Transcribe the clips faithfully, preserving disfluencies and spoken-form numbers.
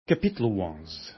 Capítulo onze.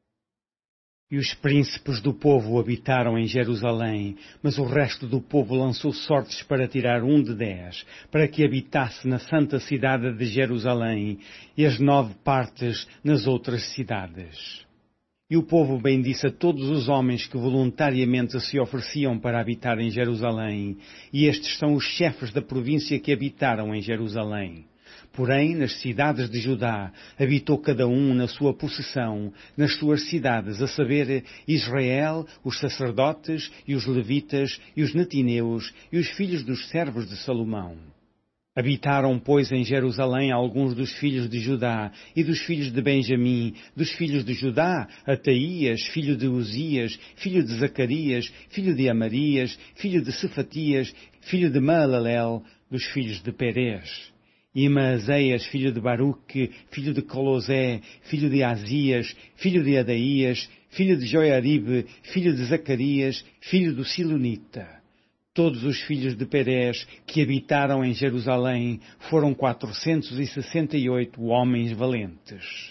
E os príncipes do povo habitaram em Jerusalém, mas o resto do povo lançou sortes para tirar um de dez, para que habitasse na santa cidade de Jerusalém, e as nove partes nas outras cidades. E o povo bendisse a todos os homens que voluntariamente se ofereciam para habitar em Jerusalém, e estes são os chefes da província que habitaram em Jerusalém. Porém, nas cidades de Judá, habitou cada um na sua possessão, nas suas cidades, a saber, Israel, os sacerdotes, e os levitas, e os netineus, e os filhos dos servos de Salomão. Habitaram, pois, em Jerusalém alguns dos filhos de Judá, e dos filhos de Benjamim, dos filhos de Judá, Ataías, filho de Uzias, filho de Zacarias, filho de Amarias, filho de Cefatias, filho de Maalalel, dos filhos de Perez. E Maazéias, filho de Baruque, filho de Colosé, filho de Azias, filho de Adaías, filho de Joiaribe, filho de Zacarias, filho do Silonita. Todos os filhos de Perez que habitaram em Jerusalém foram quatrocentos e sessenta e oito homens valentes.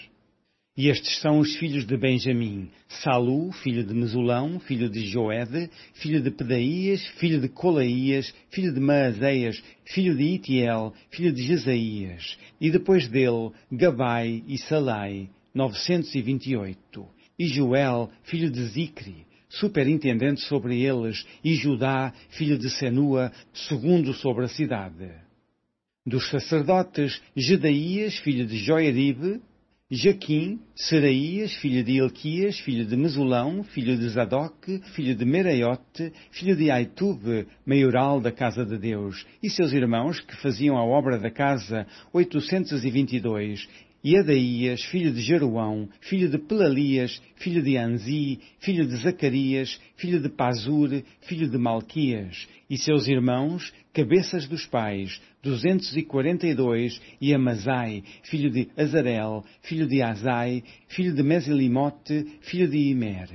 E estes são os filhos de Benjamim: Salu, filho de Mesulão, filho de Joede, filho de Pedaías, filho de Colaías, filho de Maazéias, filho de Itiel, filho de Jesaías, e depois dele Gabai e Salai, novecentos e vinte e oito, e Joel, filho de Zicri, superintendente sobre eles, e Judá, filho de Senua, segundo sobre a cidade. Dos sacerdotes, Jedaías, filho de Joiaribe, Jaquim, Seraías, filho de Ilquias, filho de Mesulão, filho de Zadoc, filho de Meraiote, filho de Aitube, maioral da casa de Deus, e seus irmãos que faziam a obra da casa, oitocentos e vinte e dois, e Adaías, filho de Jeroão, filho de Pelalias, filho de Anzi, filho de Zacarias, filho de Pazur, filho de Malquias, e seus irmãos, cabeças dos pais, duzentos e quarenta e dois, e Amazai, filho de Azarel, filho de Azai, filho de Mesilimote, filho de Imer.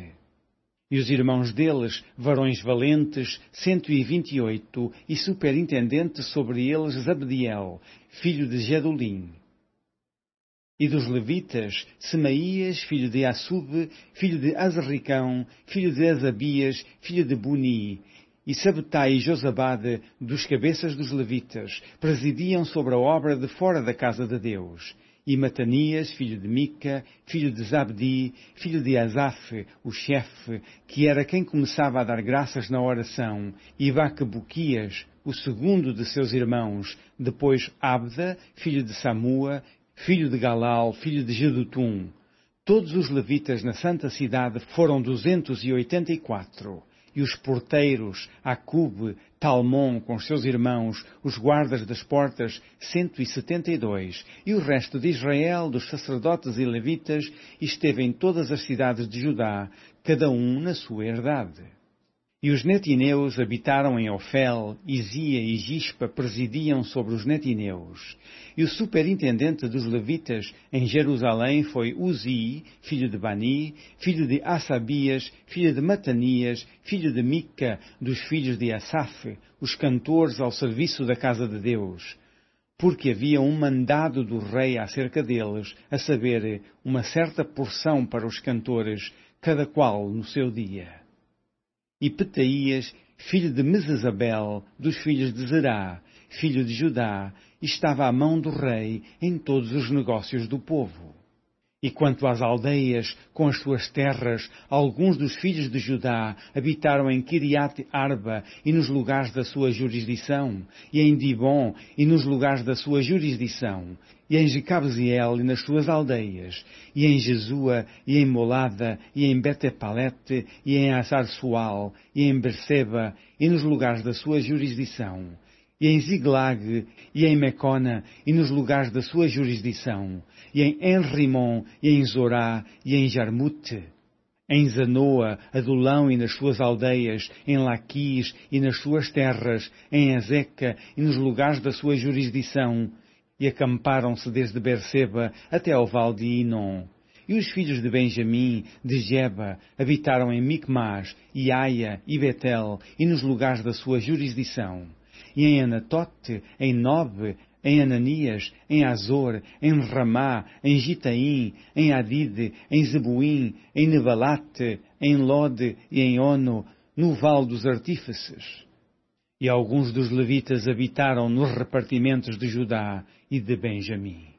E os irmãos deles, varões valentes, cento e vinte e oito, e superintendente sobre eles Zabdiel, filho de Gedulim. E dos levitas, Semaías, filho de Assub, filho de Azarricão, filho de Azabias, filho de Buni, e Sabetai e Josabade, dos cabeças dos levitas, presidiam sobre a obra de fora da casa de Deus. E Matanias, filho de Mica, filho de Zabdi, filho de Asaf, o chefe, que era quem começava a dar graças na oração, e Baquebuquias, o segundo de seus irmãos, depois Abda, filho de Samua, filho de Galal, filho de Jedutum. Todos os levitas na santa cidade foram duzentos e oitenta e quatro. E os porteiros, Acube, Talmon, com seus irmãos, os guardas das portas, cento e setenta e dois. E o resto de Israel, dos sacerdotes e levitas, esteve em todas as cidades de Judá, cada um na sua herdade. E os netineus habitaram em Ofel, Izia e Gispa presidiam sobre os netineus. E o superintendente dos levitas em Jerusalém foi Uzi, filho de Bani, filho de Assabias, filho de Matanias, filho de Mica, dos filhos de Asaf, os cantores ao serviço da casa de Deus. Porque havia um mandado do rei acerca deles, a saber, uma certa porção para os cantores, cada qual no seu dia. E Petaías, filho de Mesesabel, dos filhos de Zerá, filho de Judá, estava à mão do rei em todos os negócios do povo. E quanto às aldeias, com as suas terras, alguns dos filhos de Judá habitaram em Kiriat Arba e nos lugares da sua jurisdição, e em Dibon e nos lugares da sua jurisdição, e em Jecabziel e nas suas aldeias, e em Jesua, e em Molada, e em Betepalete, e em Azar-Sual, e em Berseba, e nos lugares da sua jurisdição, e em Ziglag, e em Mecona, e nos lugares da sua jurisdição, e em Enrimon, e em Zorá, e em Jarmute, em Zanoa, Adulão e nas suas aldeias, em Laquis e nas suas terras, em Azeca e nos lugares da sua jurisdição, e acamparam-se desde Berseba até ao vale de Inon. E os filhos de Benjamim, de Geba, habitaram em Micmas, e Aia, e Betel, e nos lugares da sua jurisdição. E em Anatote, em Nob, em Ananias, em Azor, em Ramá, em Gitaim, em Adide, em Zebuim, em Nebalate, em Lode e em Ono, no Vale dos Artífices. E alguns dos levitas habitaram nos repartimentos de Judá e de Benjamim.